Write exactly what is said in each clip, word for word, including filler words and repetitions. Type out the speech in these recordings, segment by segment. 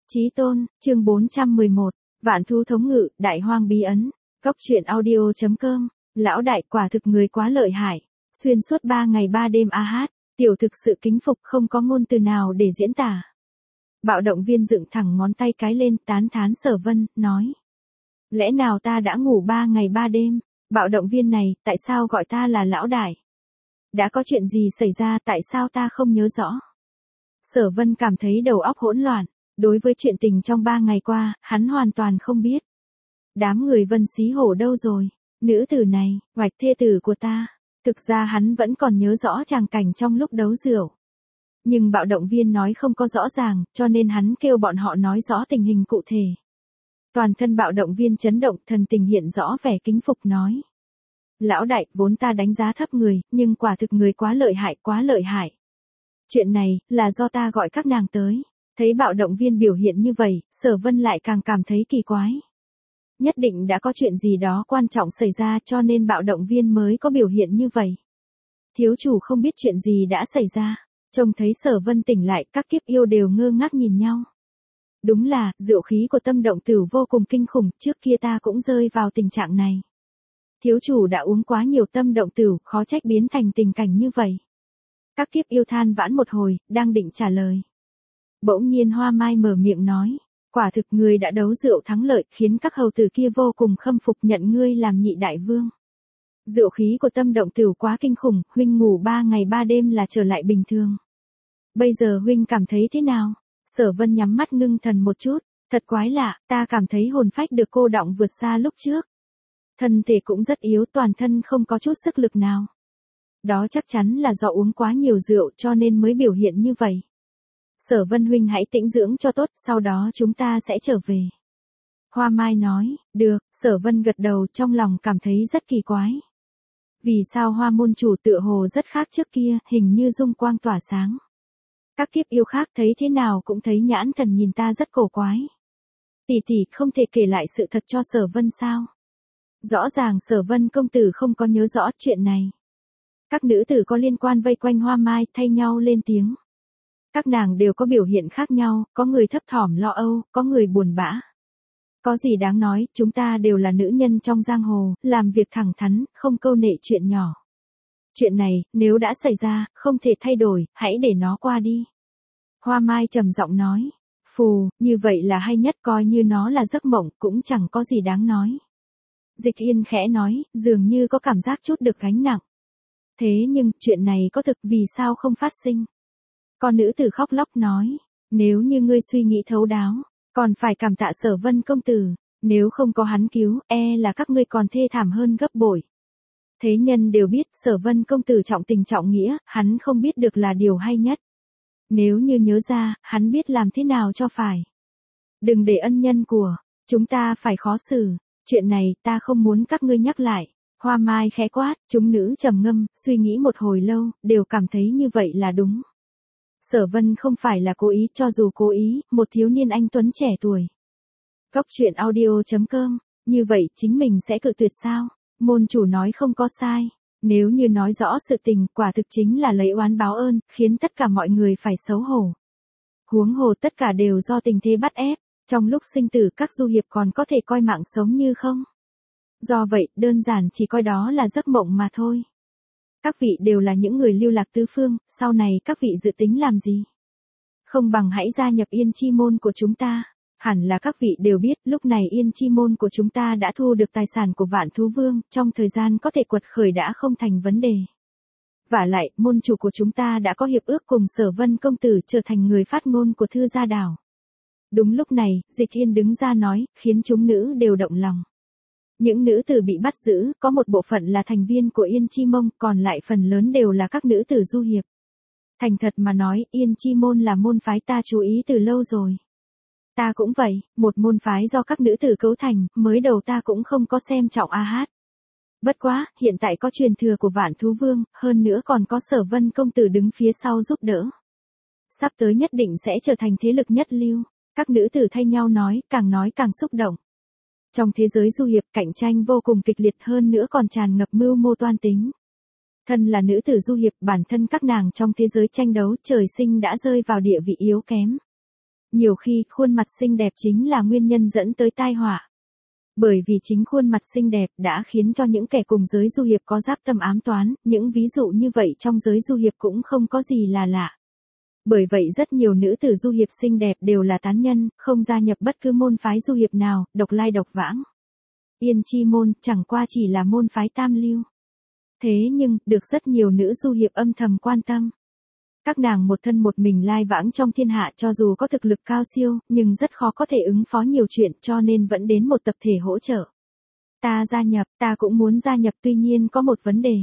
Chí tôn, chương bốn trăm mười một, Vạn thú thống ngự, đại hoang bí ấn. Góc truyện audio chấm com, lão đại quả thực người quá lợi hại. Xuyên suốt ba ngày ba đêm a hát, tiểu thực sự kính phục không có ngôn từ nào để diễn tả. Bạo động viên dựng thẳng ngón tay cái lên tán thán Sở Vân, nói. Lẽ nào ta đã ngủ ba ngày ba đêm, bạo động viên này, tại sao gọi ta là lão đại? Đã có chuyện gì xảy ra tại sao ta không nhớ rõ? Sở Vân cảm thấy đầu óc hỗn loạn, đối với chuyện tình trong ba ngày qua, hắn hoàn toàn không biết. Đám người Vân Xí Hổ đâu rồi? Nữ tử này, hoạch thê tử của ta. Thực ra hắn vẫn còn nhớ rõ tràng cảnh trong lúc đấu rượu. Nhưng bạo động viên nói không có rõ ràng, cho nên hắn kêu bọn họ nói rõ tình hình cụ thể. Toàn thân bạo động viên chấn động, thần tình hiện rõ vẻ kính phục nói. Lão đại, vốn ta đánh giá thấp người, nhưng quả thực người quá lợi hại, quá lợi hại. Chuyện này, là do ta gọi các nàng tới. Thấy bạo động viên biểu hiện như vậy, Sở Vân lại càng cảm thấy kỳ quái. Nhất định đã có chuyện gì đó quan trọng xảy ra cho nên bạo động viên mới có biểu hiện như vậy. Thiếu chủ không biết chuyện gì đã xảy ra. Trông thấy Sở Vân tỉnh lại, các kiếp yêu đều ngơ ngác nhìn nhau. Đúng là, diệu khí của tâm động tử vô cùng kinh khủng, trước kia ta cũng rơi vào tình trạng này. Thiếu chủ đã uống quá nhiều tâm động tử, khó trách biến thành tình cảnh như vậy. Các kiếp yêu than vãn một hồi, đang định trả lời. Bỗng nhiên Hoa Mai mở miệng nói, quả thực ngươi đã đấu rượu thắng lợi, khiến các hầu tử kia vô cùng khâm phục nhận ngươi làm nhị đại vương. Diệu khí của tâm động tử quá kinh khủng, huynh ngủ ba ngày ba đêm là trở lại bình thường. Bây giờ huynh cảm thấy thế nào? Sở Vân nhắm mắt ngưng thần một chút, thật quái lạ, ta cảm thấy hồn phách được cô đọng vượt xa lúc trước. Thân thể cũng rất yếu, toàn thân không có chút sức lực nào. Đó chắc chắn là do uống quá nhiều rượu cho nên mới biểu hiện như vậy. Sở Vân huynh hãy tĩnh dưỡng cho tốt, sau đó chúng ta sẽ trở về. Hoa Mai nói, được, Sở Vân gật đầu trong lòng cảm thấy rất kỳ quái. Vì sao Hoa môn chủ tựa hồ rất khác trước kia, hình như dung quang tỏa sáng. Các kiếp yêu khác thấy thế nào cũng thấy nhãn thần nhìn ta rất cổ quái. Tỷ tỷ không thể kể lại sự thật cho Sở Vân sao? Rõ ràng Sở Vân công tử không có nhớ rõ chuyện này. Các nữ tử có liên quan vây quanh Hoa Mai thay nhau lên tiếng. Các nàng đều có biểu hiện khác nhau, có người thấp thỏm lo âu, có người buồn bã. Có gì đáng nói, chúng ta đều là nữ nhân trong giang hồ, làm việc thẳng thắn, không câu nệ chuyện nhỏ. Chuyện này, nếu đã xảy ra, không thể thay đổi, hãy để nó qua đi. Hoa Mai trầm giọng nói, phù, như vậy là hay nhất, coi như nó là giấc mộng, cũng chẳng có gì đáng nói. Dịch Yên khẽ nói, dường như có cảm giác chút được gánh nặng. Thế nhưng, chuyện này có thực vì sao không phát sinh? Con nữ tử khóc lóc nói, nếu như ngươi suy nghĩ thấu đáo, còn phải cảm tạ Sở Vân công tử, nếu không có hắn cứu, e là các ngươi còn thê thảm hơn gấp bội. Thế nhân đều biết Sở Vân công tử trọng tình trọng nghĩa, hắn không biết được là điều hay nhất. Nếu như nhớ ra, hắn biết làm thế nào cho phải. Đừng để ân nhân của chúng ta phải khó xử, chuyện này ta không muốn các ngươi nhắc lại. Hoa Mai khẽ quát, chúng nữ trầm ngâm, suy nghĩ một hồi lâu, đều cảm thấy như vậy là đúng. Sở Vân không phải là cố ý, cho dù cố ý, một thiếu niên anh tuấn trẻ tuổi. Góc truyện audio chấm com, như vậy chính mình sẽ cự tuyệt sao? Môn chủ nói không có sai. Nếu như nói rõ sự tình, quả thực chính là lấy oán báo ơn, khiến tất cả mọi người phải xấu hổ. Huống hồ tất cả đều do tình thế bắt ép, trong lúc sinh tử các du hiệp còn có thể coi mạng sống như không. Do vậy, đơn giản chỉ coi đó là giấc mộng mà thôi. Các vị đều là những người lưu lạc tứ phương, sau này các vị dự tính làm gì? Không bằng hãy gia nhập Yên Chi môn của chúng ta. Hẳn là các vị đều biết, lúc này Yên Chi môn của chúng ta đã thu được tài sản của Vạn Thú Vương, trong thời gian có thể quật khởi đã không thành vấn đề. Vả lại, môn chủ của chúng ta đã có hiệp ước cùng Sở Vân công tử trở thành người phát ngôn của Thư Gia Đảo. Đúng lúc này, Dịch Thiên đứng ra nói, khiến chúng nữ đều động lòng. Những nữ tử bị bắt giữ, có một bộ phận là thành viên của Yên Chi môn, còn lại phần lớn đều là các nữ tử du hiệp. Thành thật mà nói, Yên Chi môn là môn phái ta chú ý từ lâu rồi. Ta cũng vậy, một môn phái do các nữ tử cấu thành, mới đầu ta cũng không có xem trọng a hát. Bất quá, hiện tại có truyền thừa của Vạn Thú Vương, hơn nữa còn có Sở Vân công tử đứng phía sau giúp đỡ. Sắp tới nhất định sẽ trở thành thế lực nhất lưu, các nữ tử thay nhau nói, càng nói càng xúc động. Trong thế giới du hiệp, cạnh tranh vô cùng kịch liệt, hơn nữa còn tràn ngập mưu mô toan tính. Thân là nữ tử du hiệp, bản thân các nàng trong thế giới tranh đấu, trời sinh đã rơi vào địa vị yếu kém. Nhiều khi, khuôn mặt xinh đẹp chính là nguyên nhân dẫn tới tai họa. Bởi vì chính khuôn mặt xinh đẹp đã khiến cho những kẻ cùng giới du hiệp có giáp tâm ám toán, những ví dụ như vậy trong giới du hiệp cũng không có gì là lạ. Bởi vậy rất nhiều nữ tử du hiệp xinh đẹp đều là tán nhân, không gia nhập bất cứ môn phái du hiệp nào, độc lai độc vãng. Yên Chi môn chẳng qua chỉ là môn phái tam lưu. Thế nhưng, được rất nhiều nữ du hiệp âm thầm quan tâm. Các nàng một thân một mình lai vãng trong thiên hạ cho dù có thực lực cao siêu, nhưng rất khó có thể ứng phó nhiều chuyện cho nên vẫn đến một tập thể hỗ trợ. Ta gia nhập, ta cũng muốn gia nhập tuy nhiên có một vấn đề.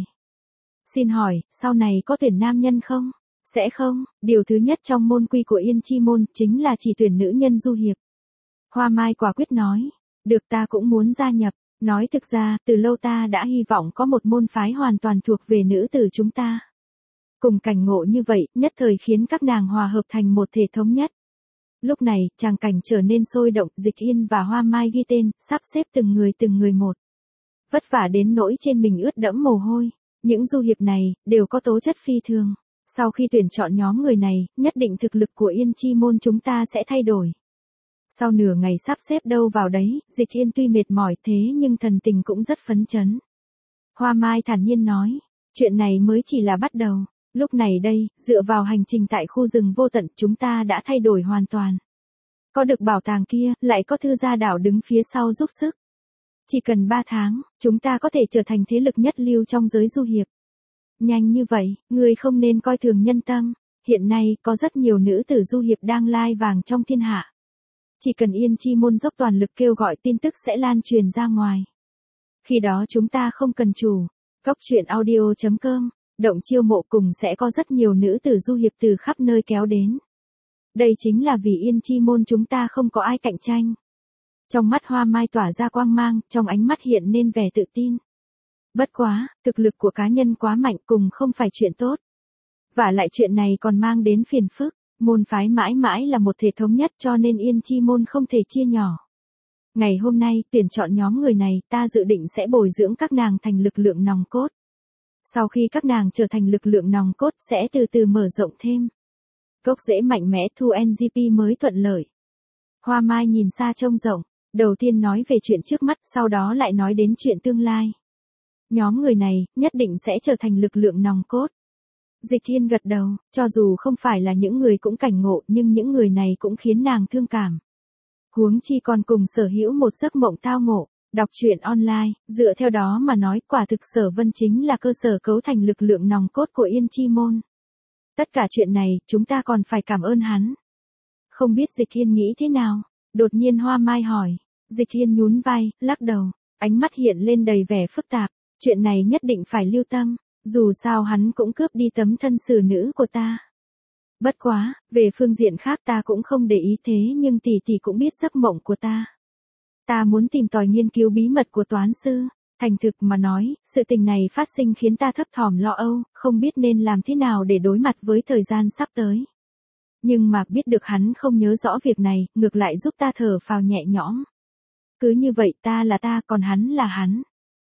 Xin hỏi, sau này có tuyển nam nhân không? Sẽ không, điều thứ nhất trong môn quy của Yên Chi môn chính là chỉ tuyển nữ nhân du hiệp. Hoa Mai quả quyết nói, được ta cũng muốn gia nhập, nói thực ra, từ lâu ta đã hy vọng có một môn phái hoàn toàn thuộc về nữ tử chúng ta. Cùng cảnh ngộ như vậy, nhất thời khiến các nàng hòa hợp thành một thể thống nhất. Lúc này, tràng cảnh trở nên sôi động, Dịch Yên và Hoa Mai ghi tên, sắp xếp từng người từng người một. Vất vả đến nỗi trên mình ướt đẫm mồ hôi, những du hiệp này, đều có tố chất phi thường. Sau khi tuyển chọn nhóm người này, nhất định thực lực của Yên Chi môn chúng ta sẽ thay đổi. Sau nửa ngày sắp xếp đâu vào đấy, Dịch Yên tuy mệt mỏi thế nhưng thần tình cũng rất phấn chấn. Hoa Mai thản nhiên nói, chuyện này mới chỉ là bắt đầu. Lúc này đây, dựa vào hành trình tại khu rừng vô tận chúng ta đã thay đổi hoàn toàn. Có được bảo tàng kia, lại có thư gia đảo đứng phía sau giúp sức. Chỉ cần ba tháng, chúng ta có thể trở thành thế lực nhất lưu trong giới du hiệp. Nhanh như vậy, người không nên coi thường nhân tâm. Hiện nay, có rất nhiều nữ tử du hiệp đang lai vàng trong thiên hạ. Chỉ cần Yên Chi môn dốc toàn lực kêu gọi tin tức sẽ lan truyền ra ngoài. Khi đó chúng ta không cần chủ. Góc truyện audio chấm com động chiêu mộ cùng sẽ có rất nhiều nữ tử du hiệp từ khắp nơi kéo đến. Đây chính là vì Yên Chi môn chúng ta không có ai cạnh tranh. Trong mắt Hoa Mai tỏa ra quang mang, trong ánh mắt hiện nên vẻ tự tin. Bất quá, thực lực của cá nhân quá mạnh cùng không phải chuyện tốt. Và lại chuyện này còn mang đến phiền phức, môn phái mãi mãi là một thể thống nhất cho nên Yên Chi môn không thể chia nhỏ. Ngày hôm nay, tuyển chọn nhóm người này, ta dự định sẽ bồi dưỡng các nàng thành lực lượng nòng cốt. Sau khi các nàng trở thành lực lượng nòng cốt sẽ từ từ mở rộng thêm. Gốc rễ mạnh mẽ thu en giê pê mới thuận lợi. Hoa Mai nhìn xa trông rộng, đầu tiên nói về chuyện trước mắt sau đó lại nói đến chuyện tương lai. Nhóm người này, nhất định sẽ trở thành lực lượng nòng cốt. Dịch Thiên gật đầu, cho dù không phải là những người cũng cảnh ngộ nhưng những người này cũng khiến nàng thương cảm. Huống chi còn cùng sở hữu một giấc mộng tao ngộ. Đọc truyện online, dựa theo đó mà nói quả thực Sở Vân chính là cơ sở cấu thành lực lượng nòng cốt của Yên Chi môn. Tất cả chuyện này, chúng ta còn phải cảm ơn hắn. Không biết Dịch Thiên nghĩ thế nào? Đột nhiên Hoa Mai hỏi. Dịch Thiên nhún vai, lắc đầu, ánh mắt hiện lên đầy vẻ phức tạp. Chuyện này nhất định phải lưu tâm, dù sao hắn cũng cướp đi tấm thân xử nữ của ta. Bất quá, về phương diện khác ta cũng không để ý thế nhưng tỷ tỷ cũng biết giấc mộng của ta. Ta muốn tìm tòi nghiên cứu bí mật của toán sư. Thành thực mà nói, sự tình này phát sinh khiến ta thấp thỏm lo âu, không biết nên làm thế nào để đối mặt với thời gian sắp tới. Nhưng mà biết được hắn không nhớ rõ việc này, ngược lại giúp ta thở phào nhẹ nhõm. Cứ như vậy ta là ta còn hắn là hắn.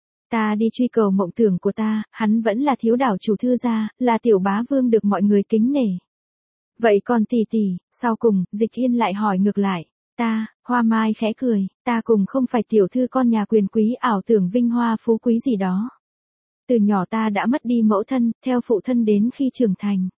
Ta đi truy cầu mộng tưởng của ta, hắn vẫn là thiếu đảo chủ thư gia, là tiểu bá vương được mọi người kính nể. Vậy còn tỷ tỷ, sau cùng, Dịch Thiên lại hỏi ngược lại. Ta, Hoa Mai khẽ cười, ta cùng không phải tiểu thư con nhà quyền quý ảo tưởng vinh hoa phú quý gì đó. Từ nhỏ ta đã mất đi mẫu thân, theo phụ thân đến khi trưởng thành.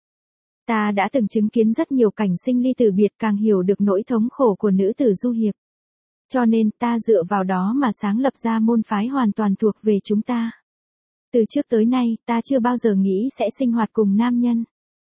Ta đã từng chứng kiến rất nhiều cảnh sinh ly tử biệt càng hiểu được nỗi thống khổ của nữ tử du hiệp. Cho nên ta dựa vào đó mà sáng lập ra môn phái hoàn toàn thuộc về chúng ta. Từ trước tới nay, ta chưa bao giờ nghĩ sẽ sinh hoạt cùng nam nhân.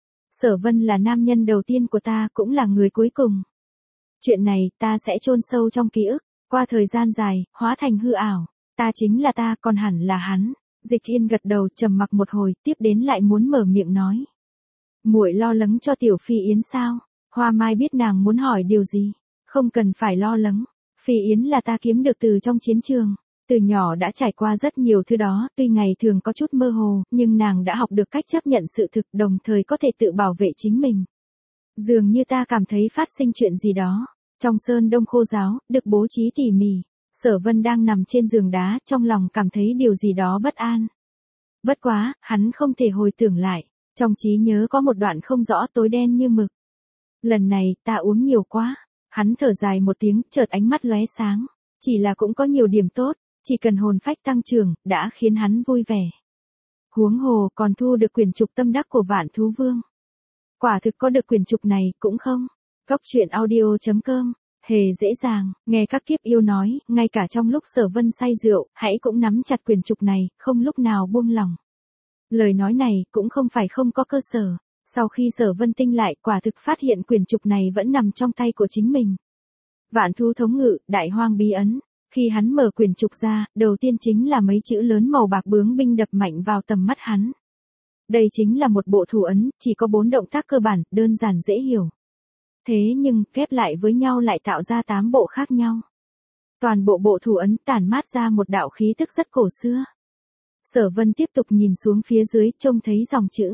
Sở Vân là nam nhân đầu tiên của ta cũng là người cuối cùng. Chuyện này ta sẽ chôn sâu trong ký ức, qua thời gian dài, hóa thành hư ảo. Ta chính là ta, còn hẳn là hắn. Dịch Thiên gật đầu trầm mặc một hồi, tiếp đến lại muốn mở miệng nói. Muội lo lắng cho Tiểu Phi Yến sao? Hoa Mai biết nàng muốn hỏi điều gì. Không cần phải lo lắng. Phi Yến là ta kiếm được từ trong chiến trường. Từ nhỏ đã trải qua rất nhiều thứ đó, tuy ngày thường có chút mơ hồ, nhưng nàng đã học được cách chấp nhận sự thực đồng thời có thể tự bảo vệ chính mình. Dường như ta cảm thấy phát sinh chuyện gì đó. Trong sơn đông khô giáo, được bố trí tỉ mỉ. Sở Vân đang nằm trên giường đá, trong lòng cảm thấy điều gì đó bất an. Bất quá, hắn không thể hồi tưởng lại. Trong trí nhớ có một đoạn không rõ tối đen như mực. Lần này ta uống nhiều quá. Hắn thở dài một tiếng, chợt ánh mắt lóe sáng. Chỉ là cũng có nhiều điểm tốt, chỉ cần hồn phách tăng trưởng, đã khiến hắn vui vẻ. Huống hồ còn thu được quyển trục tâm đắc của Vạn Thú Vương. Quả thực có được quyển trục này cũng không. Cốc truyện audio chấm com, hề dễ dàng, nghe các kiếp yêu nói, ngay cả trong lúc Sở Vân say rượu, hãy cũng nắm chặt quyển trục này, không lúc nào buông lỏng. Lời nói này cũng không phải không có cơ sở. Sau khi Sở Vân tinh lại, quả thực phát hiện quyển trục này vẫn nằm trong tay của chính mình. Vạn thú thống ngự, đại hoang bí ấn. Khi hắn mở quyển trục ra, đầu tiên chính là mấy chữ lớn màu bạc bướng binh đập mạnh vào tầm mắt hắn. Đây chính là một bộ thủ ấn, chỉ có bốn động tác cơ bản, đơn giản dễ hiểu. Thế nhưng, ghép lại với nhau lại tạo ra tám bộ khác nhau. Toàn bộ bộ thủ ấn tản mát ra một đạo khí tức rất cổ xưa. Sở Vân tiếp tục nhìn xuống phía dưới, trông thấy dòng chữ.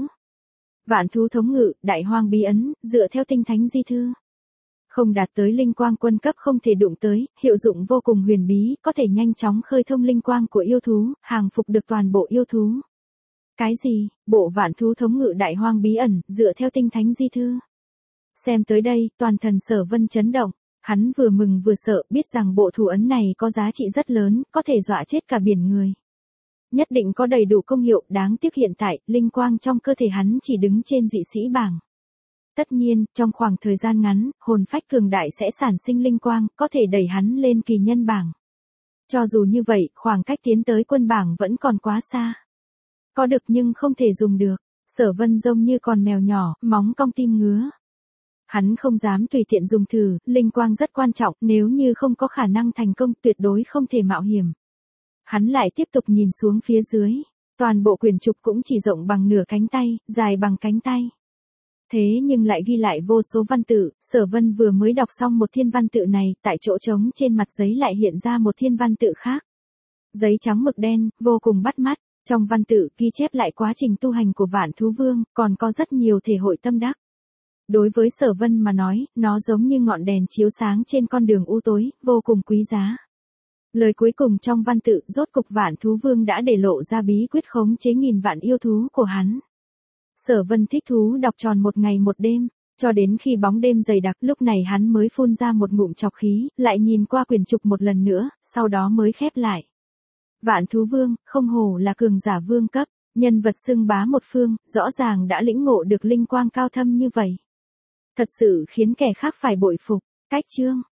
Vạn thú thống ngự, đại hoang bí ấn, dựa theo tinh thánh di thư. Không đạt tới linh quang quân cấp không thể đụng tới, hiệu dụng vô cùng huyền bí, có thể nhanh chóng khơi thông linh quang của yêu thú, hàng phục được toàn bộ yêu thú. Cái gì? Bộ vạn thú thống ngự đại hoang bí ẩn, dựa theo tinh thánh di thư. Xem tới đây, toàn thần Sở Vân chấn động. Hắn vừa mừng vừa sợ, biết rằng bộ thủ ấn này có giá trị rất lớn, có thể dọa chết cả biển người. Nhất định có đầy đủ công hiệu, đáng tiếc hiện tại, linh quang trong cơ thể hắn chỉ đứng trên dị sĩ bảng. Tất nhiên, trong khoảng thời gian ngắn, hồn phách cường đại sẽ sản sinh linh quang, có thể đẩy hắn lên kỳ nhân bảng. Cho dù như vậy, khoảng cách tiến tới quân bảng vẫn còn quá xa. Có được nhưng không thể dùng được. Sở Vân giống như con mèo nhỏ, móng cong tim ngứa. Hắn không dám tùy tiện dùng thử, linh quang rất quan trọng, nếu như không có khả năng thành công tuyệt đối không thể mạo hiểm. Hắn lại tiếp tục nhìn xuống phía dưới. Toàn bộ quyển trục cũng chỉ rộng bằng nửa cánh tay, dài bằng cánh tay. Thế nhưng lại ghi lại vô số văn tự, Sở Vân vừa mới đọc xong một thiên văn tự này, tại chỗ trống trên mặt giấy lại hiện ra một thiên văn tự khác. Giấy trắng mực đen, vô cùng bắt mắt, trong văn tự ghi chép lại quá trình tu hành của Vạn Thú Vương, còn có rất nhiều thể hội tâm đắc. Đối với Sở Vân mà nói, nó giống như ngọn đèn chiếu sáng trên con đường u tối, vô cùng quý giá. Lời cuối cùng trong văn tự, rốt cục Vạn Thú Vương đã để lộ ra bí quyết khống chế nghìn vạn yêu thú của hắn. Sở Vân thích thú đọc tròn một ngày một đêm, cho đến khi bóng đêm dày đặc, lúc này hắn mới phun ra một ngụm trọc khí, lại nhìn qua quyển trục một lần nữa, sau đó mới khép lại. Vạn Thú Vương, không hổ là cường giả vương cấp, nhân vật xưng bá một phương, rõ ràng đã lĩnh ngộ được linh quang cao thâm như vậy. Thật sự khiến kẻ khác phải bội phục. Cách chương